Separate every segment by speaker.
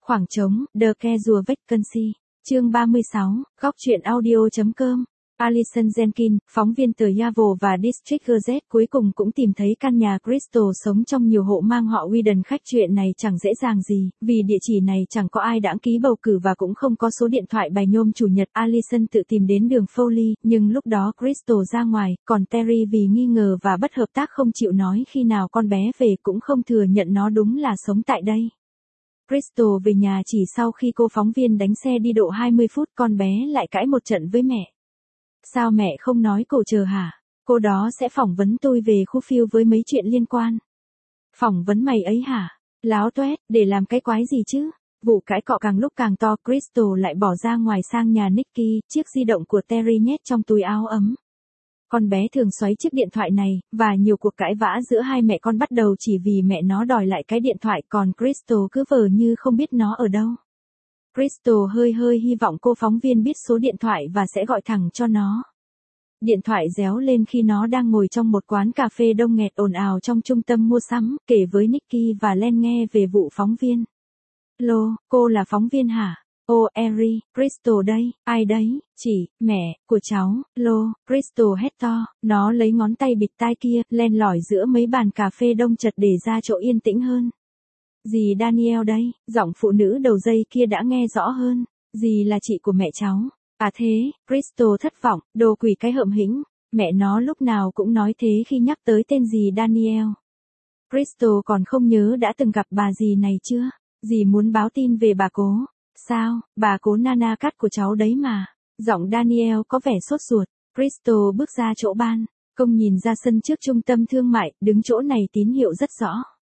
Speaker 1: Khoảng trống, The Casual Vacancy. Chương 36, góc truyện audio.com. Alison Jenkins, phóng viên tờ Yahoo và District Gazette cuối cùng cũng tìm thấy căn nhà Crystal sống trong nhiều hộ mang họ Whedon. Khách chuyện này chẳng dễ dàng gì, vì địa chỉ này chẳng có ai đãng ký bầu cử và cũng không có số điện thoại bài nhôm chủ nhật. Alison tự tìm đến đường Foley, nhưng lúc đó Crystal ra ngoài, còn Terry vì nghi ngờ và bất hợp tác không chịu nói khi nào con bé về, cũng không thừa nhận nó đúng là sống tại đây. Crystal về nhà chỉ sau khi cô phóng viên đánh xe đi độ 20 phút, con bé lại cãi một trận với mẹ. Sao mẹ không nói cô chờ hả? Cô đó sẽ phỏng vấn tôi về khu phiêu với mấy chuyện liên quan. Phỏng vấn mày ấy hả? Láo toét, để làm cái quái gì chứ? Vụ cãi cọ càng lúc càng to, Crystal lại bỏ ra ngoài sang nhà Nicky, chiếc di động của Terry nhét trong túi áo ấm. Con bé thường xoáy chiếc điện thoại này, và nhiều cuộc cãi vã giữa hai mẹ con bắt đầu chỉ vì mẹ nó đòi lại cái điện thoại, còn Crystal cứ vờ như không biết nó ở đâu. Crystal hơi hy vọng cô phóng viên biết số điện thoại và sẽ gọi thẳng cho nó. Điện thoại réo lên khi nó đang ngồi trong một quán cà phê đông nghẹt ồn ào trong trung tâm mua sắm, kể với Nicky và Len nghe về vụ phóng viên. Lô, cô là phóng viên hả? Ô, Eri, Crystal đây, ai đấy? Chị, mẹ, của cháu. Lô, Crystal hét to, nó lấy ngón tay bịt tai kia, len lỏi giữa mấy bàn cà phê đông chật để ra chỗ yên tĩnh hơn. Dì Daniel đây, giọng phụ nữ đầu dây kia đã nghe rõ hơn. Dì là chị của mẹ cháu. À thế, Crystal thất vọng, đồ quỷ cái hậm hĩnh. Mẹ nó lúc nào cũng nói thế khi nhắc tới tên dì Daniel. Crystal còn không nhớ đã từng gặp bà dì này chưa? Dì muốn báo tin về bà cố. Sao, bà cố Nana Cat của cháu đấy mà. Giọng Daniel có vẻ sốt ruột. Crystal bước ra chỗ ban công, nhìn ra sân trước trung tâm thương mại, đứng chỗ này tín hiệu rất rõ.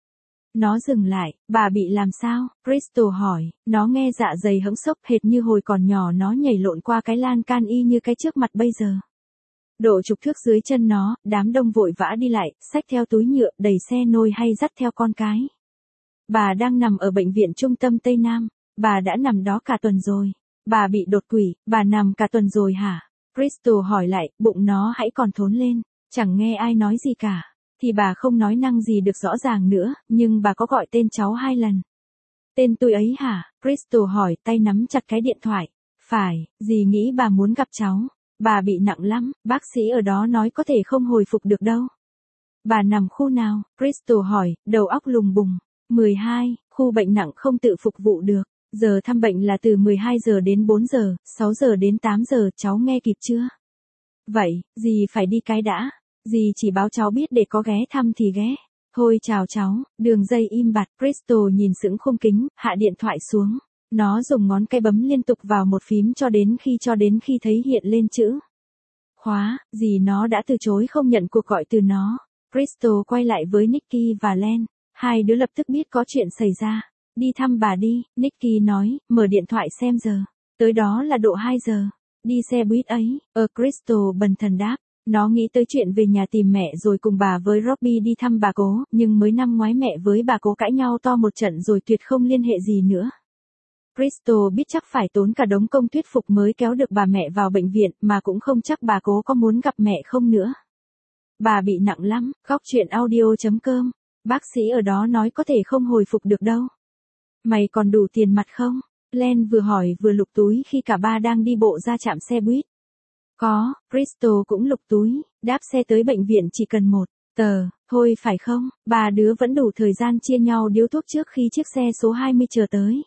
Speaker 1: Nó dừng lại, bà bị làm sao? Crystal hỏi, nó nghe dạ dày hững sốc hệt như hồi còn nhỏ nó nhảy lộn qua cái lan can y như cái trước mặt bây giờ. Độ chục thước dưới chân nó, đám đông vội vã đi lại, xách theo túi nhựa, đẩy xe nôi hay dắt theo con cái. Bà đang nằm ở bệnh viện trung tâm Tây Nam, bà đã nằm đó cả tuần rồi. Bà bị đột quỵ, bà nằm cả tuần rồi hả? Crystal hỏi lại, bụng nó hãy còn thốn lên, chẳng nghe ai nói gì cả. Thì bà không nói năng gì được rõ ràng nữa, nhưng bà có gọi tên cháu 2 lần. Tên tôi ấy hả? Crystal hỏi, tay nắm chặt cái điện thoại. Phải, dì nghĩ bà muốn gặp cháu. Bà bị nặng lắm, bác sĩ ở đó nói có thể không hồi phục được đâu. Bà nằm khu nào? Crystal hỏi, đầu óc lùng bùng. 12, khu bệnh nặng không tự phục vụ được. Giờ thăm bệnh là từ 12 giờ đến 4 giờ, 6 giờ đến 8 giờ, cháu nghe kịp chưa? Vậy, dì phải đi cái đã. Dì chỉ báo cháu biết để có ghé thăm thì ghé. Thôi chào cháu, đường dây im bặt. Crystal nhìn sững khung kính, hạ điện thoại xuống. Nó dùng ngón cái bấm liên tục vào một phím cho đến khi thấy hiện lên chữ khóa. Dì nó đã từ chối không nhận cuộc gọi từ nó. Crystal quay lại với Nicky và Len. Hai đứa lập tức biết có chuyện xảy ra. Đi thăm bà đi, Nicky nói, mở điện thoại xem giờ. Tới đó là độ 2 giờ. Đi xe buýt ấy. Crystal bần thần đáp. Nó nghĩ tới chuyện về nhà tìm mẹ rồi cùng bà với Robbie đi thăm bà cố, nhưng mới năm ngoái mẹ với bà cố cãi nhau to một trận rồi tuyệt không liên hệ gì nữa. Crystal biết chắc phải tốn cả đống công thuyết phục mới kéo được bà mẹ vào bệnh viện, mà cũng không chắc bà cố có muốn gặp mẹ không nữa. Bà bị nặng lắm, góc truyện audio.com. Bác sĩ ở đó nói có thể không hồi phục được đâu. Mày còn đủ tiền mặt không? Len vừa hỏi vừa lục túi khi cả ba đang đi bộ ra trạm xe buýt. Có, Crystal cũng lục túi, đáp xe tới bệnh viện chỉ cần 1 tờ, thôi phải không? Ba đứa vẫn đủ thời gian chia nhau điếu thuốc trước khi chiếc xe số 20 chờ tới.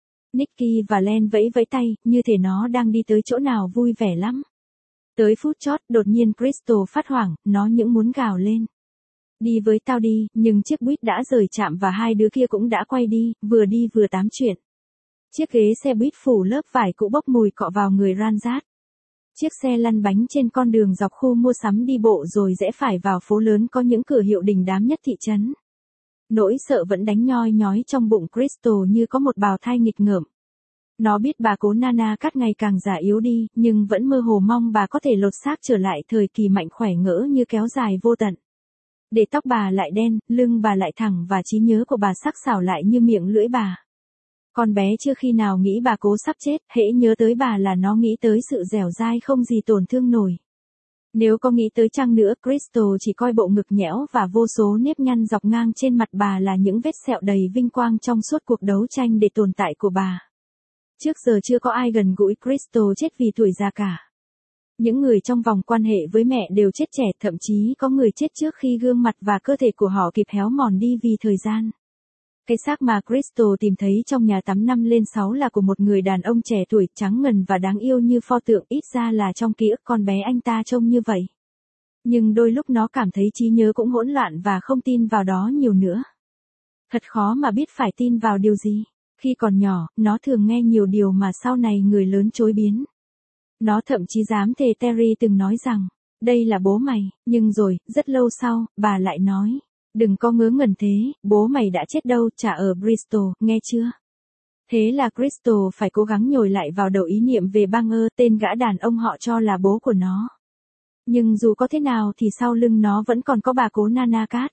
Speaker 1: Nicky và Len vẫy vẫy tay, như thể nó đang đi tới chỗ nào vui vẻ lắm. Tới phút chót, đột nhiên Crystal phát hoảng, nó những muốn gào lên. Đi với tao đi, nhưng chiếc buýt đã rời trạm và hai đứa kia cũng đã quay đi vừa tám chuyện. Chiếc ghế xe buýt phủ lớp vải cũ bốc mùi cọ vào người ran rát. Chiếc xe lăn bánh trên con đường dọc khu mua sắm đi bộ rồi rẽ phải vào phố lớn có những cửa hiệu đình đám nhất thị trấn. Nỗi sợ vẫn đánh nhoi nhói trong bụng Crystal như có một bào thai nghịch ngợm. Nó biết bà cố Nana Cat ngày càng già yếu đi, nhưng vẫn mơ hồ mong bà có thể lột xác trở lại thời kỳ mạnh khỏe ngỡ như kéo dài vô tận. Để tóc bà lại đen, lưng bà lại thẳng và trí nhớ của bà sắc sảo lại như miệng lưỡi bà. Con bé chưa khi nào nghĩ bà cố sắp chết, hễ nhớ tới bà là nó nghĩ tới sự dẻo dai không gì tổn thương nổi. Nếu có nghĩ tới chăng nữa, Crystal chỉ coi bộ ngực nhẽo và vô số nếp nhăn dọc ngang trên mặt bà là những vết sẹo đầy vinh quang trong suốt cuộc đấu tranh để tồn tại của bà. Trước giờ chưa có ai gần gũi Crystal chết vì tuổi già cả. Những người trong vòng quan hệ với mẹ đều chết trẻ, thậm chí có người chết trước khi gương mặt và cơ thể của họ kịp héo mòn đi vì thời gian. Cái xác mà Crystal tìm thấy trong nhà tắm 5 lên 6 là của một người đàn ông trẻ tuổi, trắng ngần và đáng yêu như pho tượng, ít ra là trong ký ức con bé anh ta trông như vậy. Nhưng đôi lúc nó cảm thấy trí nhớ cũng hỗn loạn và không tin vào đó nhiều nữa. Thật khó mà biết phải tin vào điều gì. Khi còn nhỏ, nó thường nghe nhiều điều mà sau này người lớn chối biến. Nó thậm chí dám thề Terry từng nói rằng, đây là bố mày, nhưng rồi, rất lâu sau, bà lại nói, đừng có ngớ ngẩn thế, bố mày đã chết đâu, chả ở Bristol, nghe chưa? Thế là Crystal phải cố gắng nhồi lại vào đầu ý niệm về Banger, tên gã đàn ông họ cho là bố của nó. Nhưng dù có thế nào thì sau lưng nó vẫn còn có bà cố Nana Cat.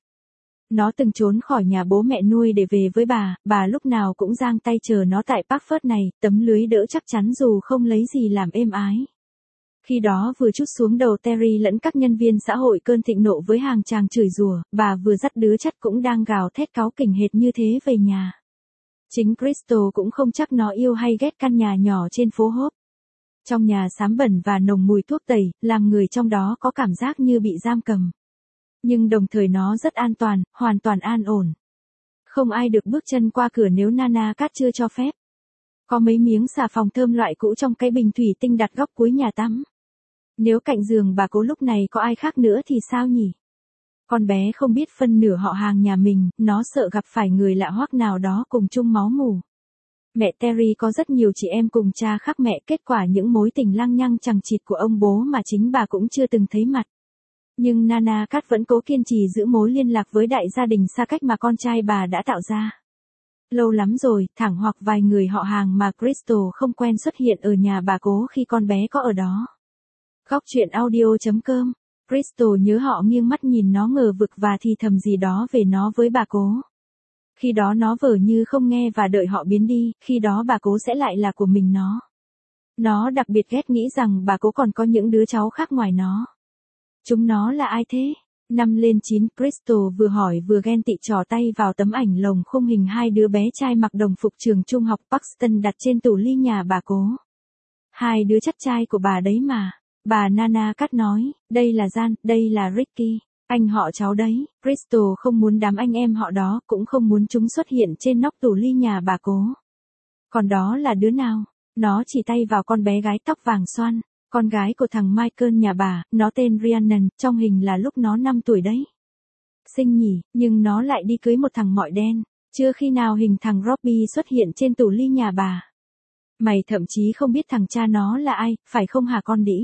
Speaker 1: Nó từng trốn khỏi nhà bố mẹ nuôi để về với bà lúc nào cũng giang tay chờ nó tại Parkford này, tấm lưới đỡ chắc chắn dù không lấy gì làm êm ái. Khi đó vừa trút xuống đầu Terry lẫn các nhân viên xã hội cơn thịnh nộ với hàng chàng chửi rủa, bà vừa dắt đứa chắt cũng đang gào thét cáu kỉnh hệt như thế về nhà. Chính Crystal cũng không chắc nó yêu hay ghét căn nhà nhỏ trên phố Hope. Trong nhà xám bẩn và nồng mùi thuốc tẩy, làm người trong đó có cảm giác như bị giam cầm. Nhưng đồng thời nó rất an toàn, hoàn toàn an ổn. Không ai được bước chân qua cửa nếu Nana Cat chưa cho phép. Có mấy miếng xà phòng thơm loại cũ trong cái bình thủy tinh đặt góc cuối nhà tắm. Nếu cạnh giường bà cố lúc này có ai khác nữa thì sao nhỉ? Con bé không biết phân nửa họ hàng nhà mình, nó sợ gặp phải người lạ hoắc nào đó cùng chung máu mủ. Mẹ Terry có rất nhiều chị em cùng cha khác mẹ, kết quả những mối tình lăng nhăng chằng chịt của ông bố mà chính bà cũng chưa từng thấy mặt. Nhưng Nana Cat vẫn cố kiên trì giữ mối liên lạc với đại gia đình xa cách mà con trai bà đã tạo ra. Lâu lắm rồi, thẳng hoặc vài người họ hàng mà Crystal không quen xuất hiện ở nhà bà cố khi con bé có ở đó. Góc truyện audio.com. Crystal nhớ họ nghiêng mắt nhìn nó ngờ vực và thì thầm gì đó về nó với bà cố. Khi đó nó vờ như không nghe và đợi họ biến đi, khi đó bà cố sẽ lại là của mình nó. Nó đặc biệt ghét nghĩ rằng bà cố còn có những đứa cháu khác ngoài nó. Chúng nó là ai thế? 5 lên 9, Crystal vừa hỏi vừa ghen tị trò tay vào tấm ảnh lồng khung hình hai đứa bé trai mặc đồng phục trường trung học Paxton đặt trên tủ ly nhà bà cố. Hai đứa chắt trai của bà đấy mà. Bà Nana Cat nói, đây là Jan, đây là Ricky, anh họ cháu đấy. Crystal không muốn đám anh em họ đó, cũng không muốn chúng xuất hiện trên nóc tủ ly nhà bà cố. Còn đó là đứa nào? Nó chỉ tay vào con bé gái tóc vàng xoăn, con gái của thằng Michael nhà bà, nó tên Rhiannon, trong hình là lúc nó 5 tuổi đấy. Xinh nhỉ, nhưng nó lại đi cưới một thằng mọi đen, chưa khi nào hình thằng Robbie xuất hiện trên tủ ly nhà bà. Mày thậm chí không biết thằng cha nó là ai, phải không hả con đĩ?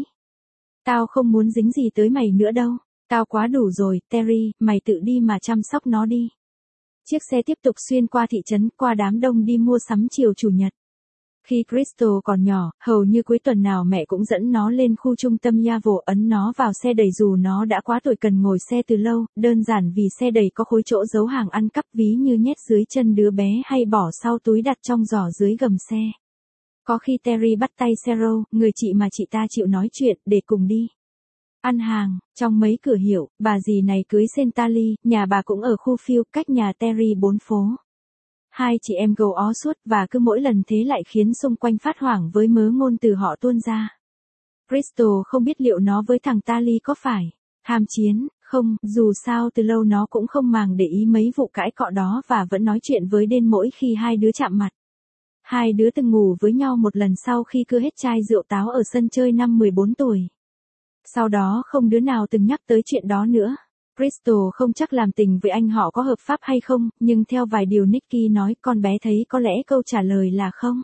Speaker 1: Tao không muốn dính gì tới mày nữa đâu. Tao quá đủ rồi, Terry, mày tự đi mà chăm sóc nó đi. Chiếc xe tiếp tục xuyên qua thị trấn, qua đám đông đi mua sắm chiều chủ nhật. Khi Crystal còn nhỏ, hầu như cuối tuần nào mẹ cũng dẫn nó lên khu trung tâm Yavo, ấn nó vào xe đẩy dù nó đã quá tuổi cần ngồi xe từ lâu, đơn giản vì xe đẩy có khối chỗ giấu hàng ăn cắp, ví như nhét dưới chân đứa bé hay bỏ sau túi đặt trong giỏ dưới gầm xe. Có khi Terry bắt tay Cheryl, người chị mà chị ta chịu nói chuyện, để cùng đi ăn hàng. Trong mấy cửa hiệu, bà dì này cưới Sentali, nhà bà cũng ở khu Field, cách nhà Terry 4 phố. Hai chị em gầu ó suốt và cứ mỗi lần thế lại khiến xung quanh phát hoảng với mớ ngôn từ họ tuôn ra. Crystal không biết liệu nó với thằng Tali có phải ham chiến không, dù sao từ lâu nó cũng không màng để ý mấy vụ cãi cọ đó và vẫn nói chuyện với Den mỗi khi hai đứa chạm mặt. Hai đứa từng ngủ với nhau một lần sau khi cưa hết chai rượu táo ở sân chơi năm 14 tuổi. Sau đó không đứa nào từng nhắc tới chuyện đó nữa. Crystal không chắc làm tình với anh họ có hợp pháp hay không, nhưng theo vài điều Nicky nói, con bé thấy có lẽ câu trả lời là không.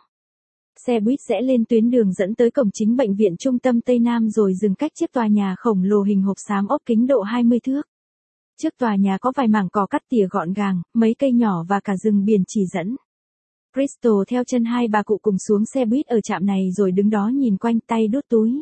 Speaker 1: Xe buýt rẽ lên tuyến đường dẫn tới cổng chính bệnh viện trung tâm Tây Nam rồi dừng cách chiếc tòa nhà khổng lồ hình hộp xám ốp kính độ 20 thước. Trước tòa nhà có vài mảng cỏ cắt tỉa gọn gàng, mấy cây nhỏ và cả rừng biển chỉ dẫn. Crystal theo chân hai bà cụ cùng xuống xe buýt ở trạm này rồi đứng đó nhìn quanh, tay đút túi.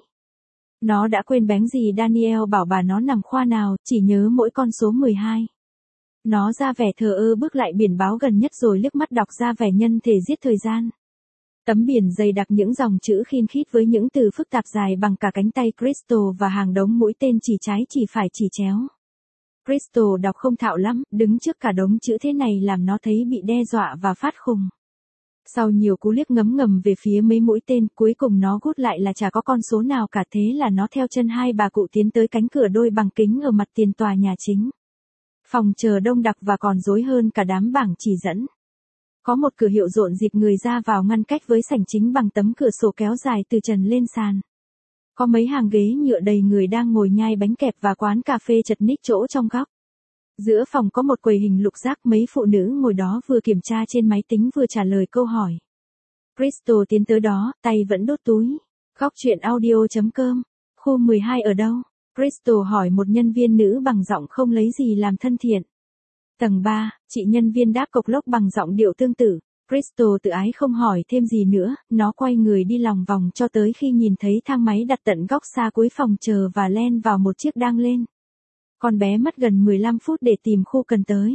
Speaker 1: Nó đã quên bén gì Daniel bảo bà nó nằm khoa nào, chỉ nhớ mỗi con số 12. Nó ra vẻ thờ ơ bước lại biển báo gần nhất rồi liếc mắt đọc ra vẻ nhân thể giết thời gian. Tấm biển dày đặc những dòng chữ khiên khít với những từ phức tạp dài bằng cả cánh tay Crystal và hàng đống mũi tên chỉ trái chỉ phải chỉ chéo. Crystal đọc không thạo lắm, đứng trước cả đống chữ thế này làm nó thấy bị đe dọa và phát khùng. Sau nhiều cú liếc ngấm ngầm về phía mấy mũi tên, cuối cùng nó gút lại là chả có con số nào cả, thế là nó theo chân hai bà cụ tiến tới cánh cửa đôi bằng kính ở mặt tiền tòa nhà chính. Phòng chờ đông đặc và còn rối hơn cả đám bảng chỉ dẫn. Có một cửa hiệu rộn rịp người ra vào ngăn cách với sảnh chính bằng tấm cửa sổ kéo dài từ trần lên sàn. Có mấy hàng ghế nhựa đầy người đang ngồi nhai bánh kẹp và quán cà phê chật ních chỗ trong góc. Giữa phòng có một quầy hình lục giác, mấy phụ nữ ngồi đó vừa kiểm tra trên máy tính vừa trả lời câu hỏi. Crystal tiến tới đó, tay vẫn đốt túi. Góc chuyện audio.com. Khu 12 ở đâu? Crystal hỏi một nhân viên nữ bằng giọng không lấy gì làm thân thiện. Tầng 3, chị nhân viên đáp cộc lốc bằng giọng điệu tương tự. Crystal tự ái không hỏi thêm gì nữa, nó quay người đi lòng vòng cho tới khi nhìn thấy thang máy đặt tận góc xa cuối phòng chờ và len vào một chiếc đang lên. Con bé mất gần 15 phút để tìm khu cần tới.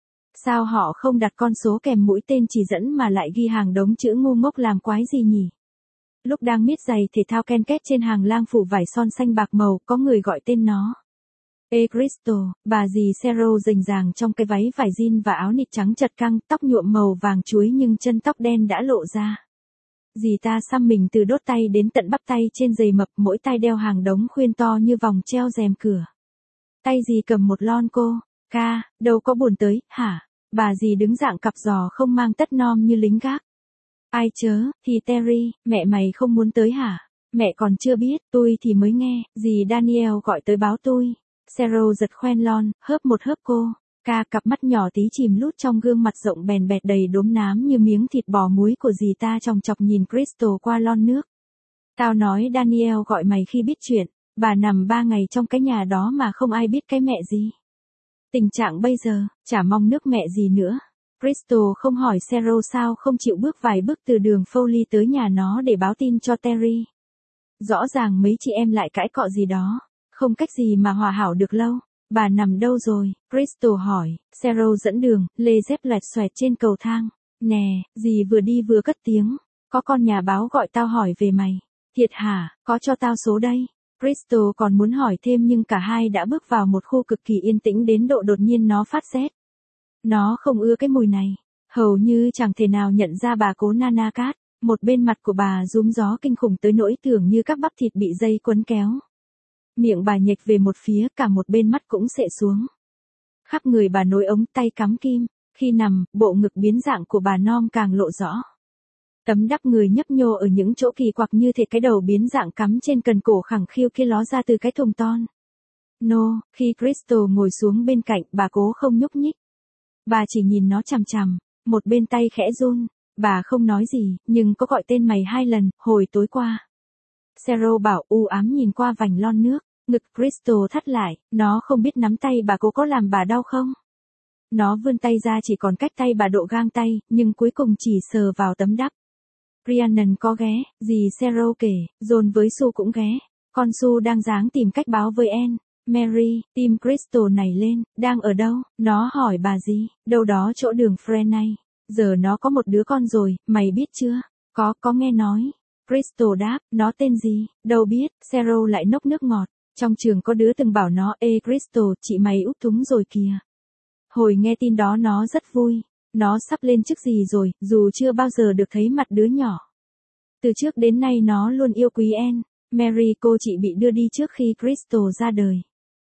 Speaker 1: Sao họ không đặt con số kèm mũi tên chỉ dẫn mà lại ghi hàng đống chữ ngu ngốc làm quái gì nhỉ? Lúc đang miết giày thể thao ken két trên hàng lang phủ vải son xanh bạc màu, có người gọi tên nó. Ê Crystal, bà dì Cheryl rành ràng trong cái váy vải jean và áo nịt trắng chật căng, tóc nhuộm màu vàng chuối nhưng chân tóc đen đã lộ ra. Dì ta xăm mình từ đốt tay đến tận bắp tay trên giày mập, mỗi tay đeo hàng đống khuyên to như vòng treo rèm cửa. Tay dì cầm một lon cô, ca, đâu có buồn tới, hả? Bà dì đứng dạng cặp giò không mang tất nom như lính gác. Ai chớ, thì Terry, mẹ mày không muốn tới hả? Mẹ còn chưa biết, tôi thì mới nghe, dì Daniel gọi tới báo tôi. Cheryl giật khoen lon, hớp một hớp cô. Ca, cặp mắt nhỏ tí chìm lút trong gương mặt rộng bèn bẹt đầy đốm nám như miếng thịt bò muối của dì ta chòng chọc nhìn Crystal qua lon nước. Tao nói Daniel gọi mày khi biết chuyện, bà nằm 3 ngày trong cái nhà đó mà không ai biết cái mẹ gì. Tình trạng bây giờ, chả mong nước mẹ gì nữa. Crystal không hỏi Cheryl sao không chịu bước vài bước từ đường Foley tới nhà nó để báo tin cho Terry. Rõ ràng mấy chị em lại cãi cọ gì đó. Không cách gì mà hòa hảo được lâu. Bà nằm đâu rồi? Crystal hỏi. Cheryl dẫn đường, lê dép loẹt xoẹt trên cầu thang. Nè, dì vừa đi vừa cất tiếng. Có con nhà báo gọi tao hỏi về mày. Thiệt hả? Có cho tao số đây. Crystal còn muốn hỏi thêm nhưng cả hai đã bước vào một khu cực kỳ yên tĩnh đến độ đột nhiên nó phát rét. Nó không ưa cái mùi này. Hầu như chẳng thể nào nhận ra bà cố Nana Cat. Một bên mặt của bà rúm gió kinh khủng tới nỗi tưởng như các bắp thịt bị dây quấn kéo. Miệng bà nhếch về một phía, cả một bên mắt cũng xệ xuống. Khắp người bà nối ống tay cắm kim, khi nằm, bộ ngực biến dạng của bà non càng lộ rõ. Tấm đắp người nhấp nhô ở những chỗ kỳ quặc như thể cái đầu biến dạng cắm trên cần cổ khẳng khiu kia ló ra từ cái thùng ton. No, khi Crystal ngồi xuống bên cạnh, bà cố không nhúc nhích. Bà chỉ nhìn nó chằm chằm, một bên tay khẽ run, bà không nói gì, nhưng có gọi tên mày 2 lần, hồi tối qua. Cheryl bảo u ám nhìn qua vành lon nước, ngực Crystal thắt lại, nó không biết nắm tay bà cố có làm bà đau không. Nó vươn tay ra chỉ còn cách tay bà độ gang tay, nhưng cuối cùng chỉ sờ vào tấm đắp. Rhiannon có ghé, dì Cheryl kể, John với Sue cũng ghé. Con Sue đang dáng tìm cách báo với Anne. Mary, tim Crystal nảy lên, đang ở đâu? Nó hỏi bà gì, đâu đó chỗ đường Fren này. Giờ nó có một đứa con rồi, mày biết chưa? Có nghe nói. Crystal đáp, nó tên gì? Đâu biết, Cheryl lại nốc nước ngọt. Trong trường có đứa từng bảo nó, ê Crystal, chị mày úp thúng rồi kìa. Hồi nghe tin đó nó rất vui. Nó sắp lên chức gì rồi, dù chưa bao giờ được thấy mặt đứa nhỏ. Từ trước đến nay nó luôn yêu quý Anne. Mary, cô chị bị đưa đi trước khi Crystal ra đời.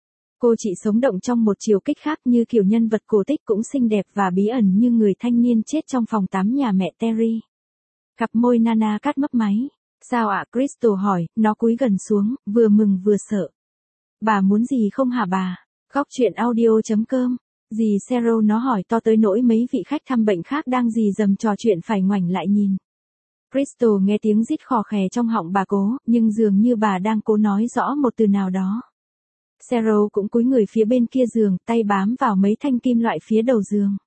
Speaker 1: Cô chị sống động trong một chiều kích khác như kiểu nhân vật cổ tích, cũng xinh đẹp và bí ẩn như người thanh niên chết trong phòng tắm nhà mẹ Terry. Cặp môi Nana Cat mấp máy. Sao ạ? Crystal hỏi, nó cúi gần xuống, vừa mừng vừa sợ. Bà muốn gì không hả bà? Góc chuyện audio.com. Dì Cheryl nó hỏi to tới nỗi mấy vị khách thăm bệnh khác đang dì dầm trò chuyện phải ngoảnh lại nhìn. Crystal nghe tiếng rít khò khè trong họng bà cố, nhưng dường như bà đang cố nói rõ một từ nào đó. Cheryl cũng cúi người phía bên kia giường, tay bám vào mấy thanh kim loại phía đầu giường.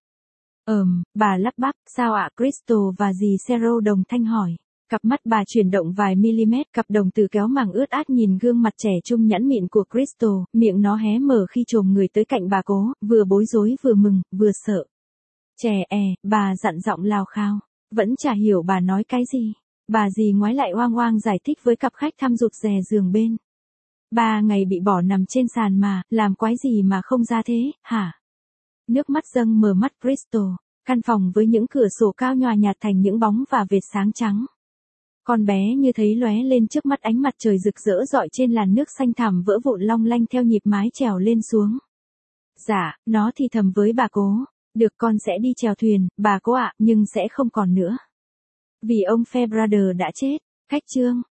Speaker 1: Bà lắp bắp, sao ạ? Crystal và dì Cheryl đồng thanh hỏi. Cặp mắt bà chuyển động vài mm, cặp đồng tử kéo màng ướt át nhìn gương mặt trẻ trung nhẵn mịn của Crystal, miệng nó hé mở khi chồm người tới cạnh bà cố, vừa bối rối vừa mừng, vừa sợ. Bà dặn giọng lào khao, vẫn chả hiểu bà nói cái gì. Bà dì ngoái lại oang oang giải thích với cặp khách thăm rụt rè giường bên. 3 ngày bị bỏ nằm trên sàn mà, làm quái gì mà không ra thế, hả? Nước mắt dâng mở mắt Crystal, căn phòng với những cửa sổ cao nhòa nhạt thành những bóng và vệt sáng trắng. Con bé như thấy lóe lên trước mắt ánh mặt trời rực rỡ rọi trên làn nước xanh thẳm vỡ vụn long lanh theo nhịp mái chèo lên xuống. Dạ, nó thì thầm với bà cố, được con sẽ đi chèo thuyền, bà cố ạ, nhưng sẽ không còn nữa. Vì ông Fairbrother đã chết. Khách chương.